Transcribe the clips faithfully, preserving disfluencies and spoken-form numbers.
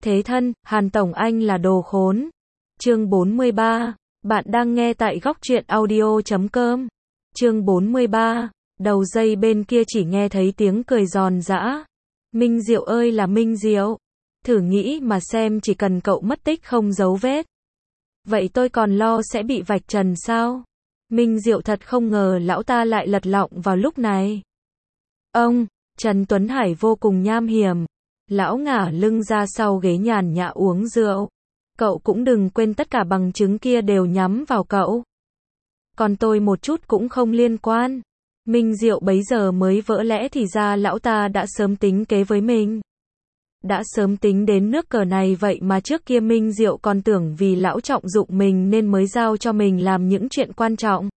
Thế thân, Hàn Tổng anh là đồ khốn. Chương bốn mươi ba. Bạn đang nghe tại góc truyện audio chấm com. Chương bốn mươi ba. Đầu dây bên kia chỉ nghe thấy tiếng cười giòn giã. Minh Diệu ơi là Minh Diệu. Thử nghĩ mà xem, chỉ cần cậu mất tích không dấu vết. Vậy tôi còn lo sẽ bị vạch trần sao? Minh Diệu thật không ngờ lão ta lại lật lọng vào lúc này. Ông, Trần Tuấn Hải vô cùng nham hiểm. Lão ngả lưng ra sau ghế nhàn nhã uống rượu. Cậu cũng đừng quên tất cả bằng chứng kia đều nhắm vào cậu. Còn tôi một chút cũng không liên quan. Minh Diệu bấy giờ mới vỡ lẽ thì ra lão ta đã sớm tính kế với mình. Đã sớm tính đến nước cờ này, vậy mà trước kia Minh Diệu còn tưởng vì lão trọng dụng mình nên mới giao cho mình làm những chuyện quan trọng.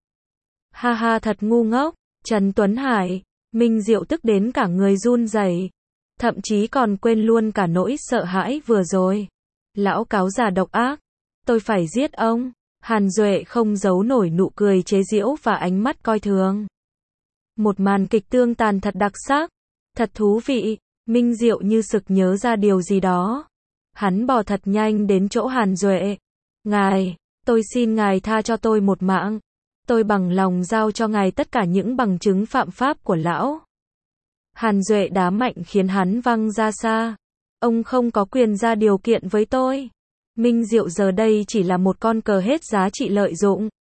Ha ha, thật ngu ngốc. Trần Tuấn Hải. Minh Diệu tức đến cả người run rẩy, thậm chí còn quên luôn cả nỗi sợ hãi vừa rồi. Lão cáo già độc ác. Tôi phải giết ông. Hàn Duệ không giấu nổi nụ cười chế giễu và ánh mắt coi thường. Một màn kịch tương tàn thật đặc sắc. Thật thú vị. Minh Diệu như sực nhớ ra điều gì đó. Hắn bò thật nhanh đến chỗ Hàn Duệ. Ngài, tôi xin ngài tha cho tôi một mạng. Tôi bằng lòng giao cho ngài tất cả những bằng chứng phạm pháp của lão. Hàn Duệ đá mạnh khiến hắn văng ra xa. Ông không có quyền ra điều kiện với tôi. Minh Diệu giờ đây chỉ là một con cờ hết giá trị lợi dụng.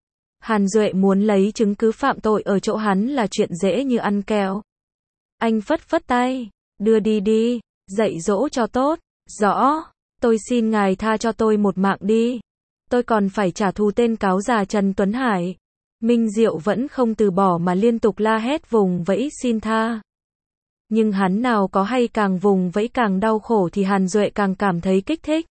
Hàn Duệ muốn lấy chứng cứ phạm tội ở chỗ hắn là chuyện dễ như ăn kẹo. Anh phất phất tay. Đưa đi đi. Dạy dỗ cho tốt. Rõ. Tôi xin ngài tha cho tôi một mạng đi. Tôi còn phải trả thù tên cáo già Trần Tuấn Hải. Minh Diệu vẫn không từ bỏ mà liên tục la hét vùng vẫy xin tha. Nhưng hắn nào có hay càng vùng vẫy càng đau khổ thì Hàn Duệ càng cảm thấy kích thích.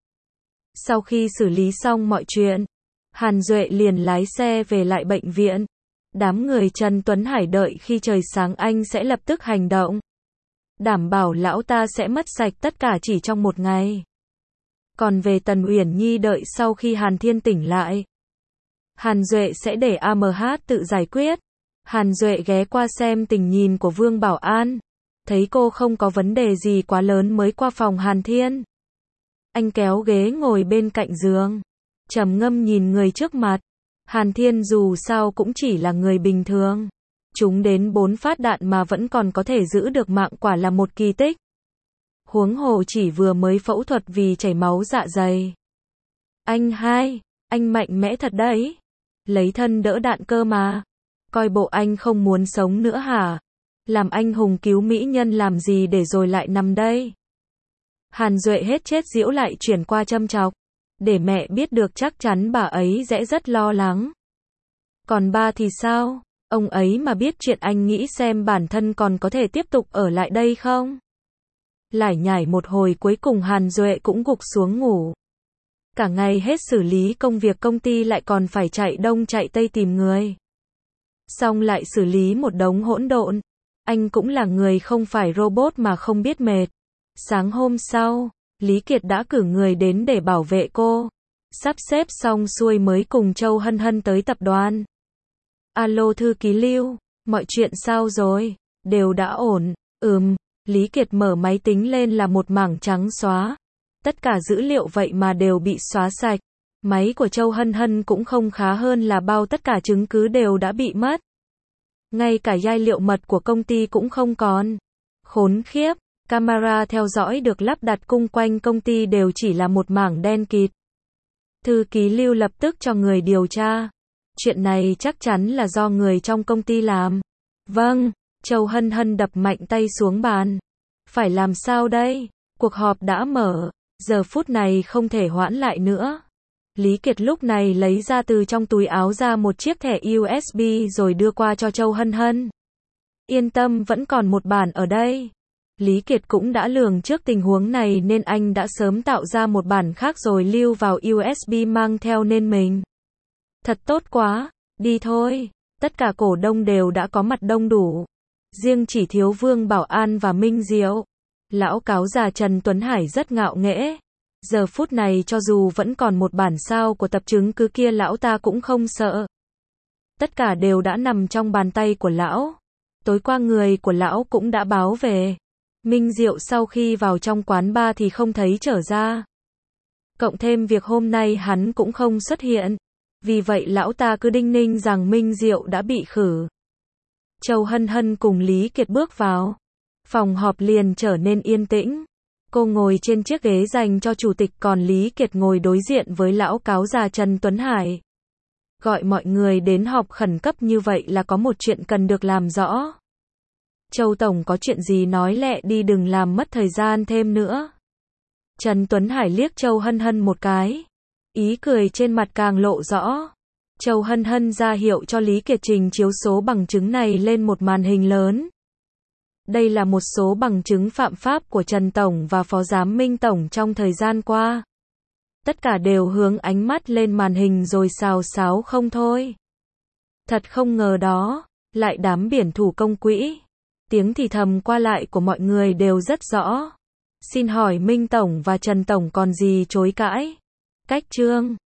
Sau khi xử lý xong mọi chuyện, Hàn Duệ liền lái xe về lại bệnh viện. Đám người Trần Tuấn Hải đợi khi trời sáng anh sẽ lập tức hành động. Đảm bảo lão ta sẽ mất sạch tất cả chỉ trong một ngày. Còn về Tần Uyển Nhi đợi sau khi Hàn Thiên tỉnh lại. Hàn Duệ sẽ để a em hát tự giải quyết. Hàn Duệ ghé qua xem tình nhìn của Vương Bảo An. Thấy cô không có vấn đề gì quá lớn mới qua phòng Hàn Thiên. Anh kéo ghế ngồi bên cạnh giường. Trầm ngâm nhìn người trước mặt. Hàn Thiên dù sao cũng chỉ là người bình thường. Trúng đến bốn phát đạn mà vẫn còn có thể giữ được mạng quả là một kỳ tích. Huống hồ chỉ vừa mới phẫu thuật vì chảy máu dạ dày. Anh hai, anh mạnh mẽ thật đấy. Lấy thân đỡ đạn cơ mà. Coi bộ anh không muốn sống nữa hả? Làm anh hùng cứu mỹ nhân làm gì để rồi lại nằm đây? Hàn Duệ hết chết giễu lại chuyển qua châm chọc. Để mẹ biết được chắc chắn bà ấy sẽ rất lo lắng. Còn ba thì sao? Ông ấy mà biết chuyện anh nghĩ xem bản thân còn có thể tiếp tục ở lại đây không? Lải nhải một hồi cuối cùng Hàn Duệ cũng gục xuống ngủ. Cả ngày hết xử lý công việc công ty lại còn phải chạy đông chạy tây tìm người. Xong lại xử lý một đống hỗn độn. Anh cũng là người không phải robot mà không biết mệt. Sáng hôm sau, Lý Kiệt đã cử người đến để bảo vệ cô. Sắp xếp xong xuôi mới cùng Châu Hân Hân tới tập đoàn. Alo thư ký Lưu, mọi chuyện sao rồi? Đều đã ổn. Ừm, Lý Kiệt mở máy tính lên là một mảng trắng xóa. Tất cả dữ liệu vậy mà đều bị xóa sạch. Máy của Châu Hân Hân cũng không khá hơn là bao, tất cả chứng cứ đều đã bị mất. Ngay cả giai liệu mật của công ty cũng không còn. Khốn khiếp, camera theo dõi được lắp đặt cung quanh công ty đều chỉ là một mảng đen kịt. Thư ký Lưu lập tức cho người điều tra. Chuyện này chắc chắn là do người trong công ty làm. Vâng, Châu Hân Hân đập mạnh tay xuống bàn. Phải làm sao đây? Cuộc họp đã mở, giờ phút này không thể hoãn lại nữa. Lý Kiệt lúc này lấy ra từ trong túi áo ra một chiếc thẻ u ét bê rồi đưa qua cho Châu Hân Hân. Yên tâm, vẫn còn một bản ở đây. Lý Kiệt cũng đã lường trước tình huống này nên anh đã sớm tạo ra một bản khác rồi lưu vào u ét bê mang theo nên mình. Thật tốt quá, đi thôi. Tất cả cổ đông đều đã có mặt đông đủ. Riêng chỉ thiếu Vương Bảo An và Minh Diệu. Lão cáo già Trần Tuấn Hải rất ngạo nghễ. Giờ phút này cho dù vẫn còn một bản sao của tập chứng cứ kia lão ta cũng không sợ. Tất cả đều đã nằm trong bàn tay của lão. Tối qua người của lão cũng đã báo về. Minh Diệu sau khi vào trong quán bar thì không thấy trở ra. Cộng thêm việc hôm nay hắn cũng không xuất hiện. Vì vậy lão ta cứ đinh ninh rằng Minh Diệu đã bị khử. Châu Hân Hân cùng Lý Kiệt bước vào. Phòng họp liền trở nên yên tĩnh. Cô ngồi trên chiếc ghế dành cho chủ tịch, còn Lý Kiệt ngồi đối diện với lão cáo già Trần Tuấn Hải. Gọi mọi người đến họp khẩn cấp như vậy là có một chuyện cần được làm rõ. Châu Tổng có chuyện gì nói lẹ đi, đừng làm mất thời gian thêm nữa. Trần Tuấn Hải liếc Châu Hân Hân một cái. Ý cười trên mặt càng lộ rõ. Châu Hân Hân ra hiệu cho Lý Kiệt trình chiếu số bằng chứng này lên một màn hình lớn. Đây là một số bằng chứng phạm pháp của Trần Tổng và Phó Giám Minh Tổng trong thời gian qua. Tất cả đều hướng ánh mắt lên màn hình rồi xào xáo không thôi. Thật không ngờ đó, lại đám biển thủ công quỹ. Tiếng thì thầm qua lại của mọi người đều rất rõ. Xin hỏi Minh Tổng và Trần Tổng còn gì chối cãi? Cách chương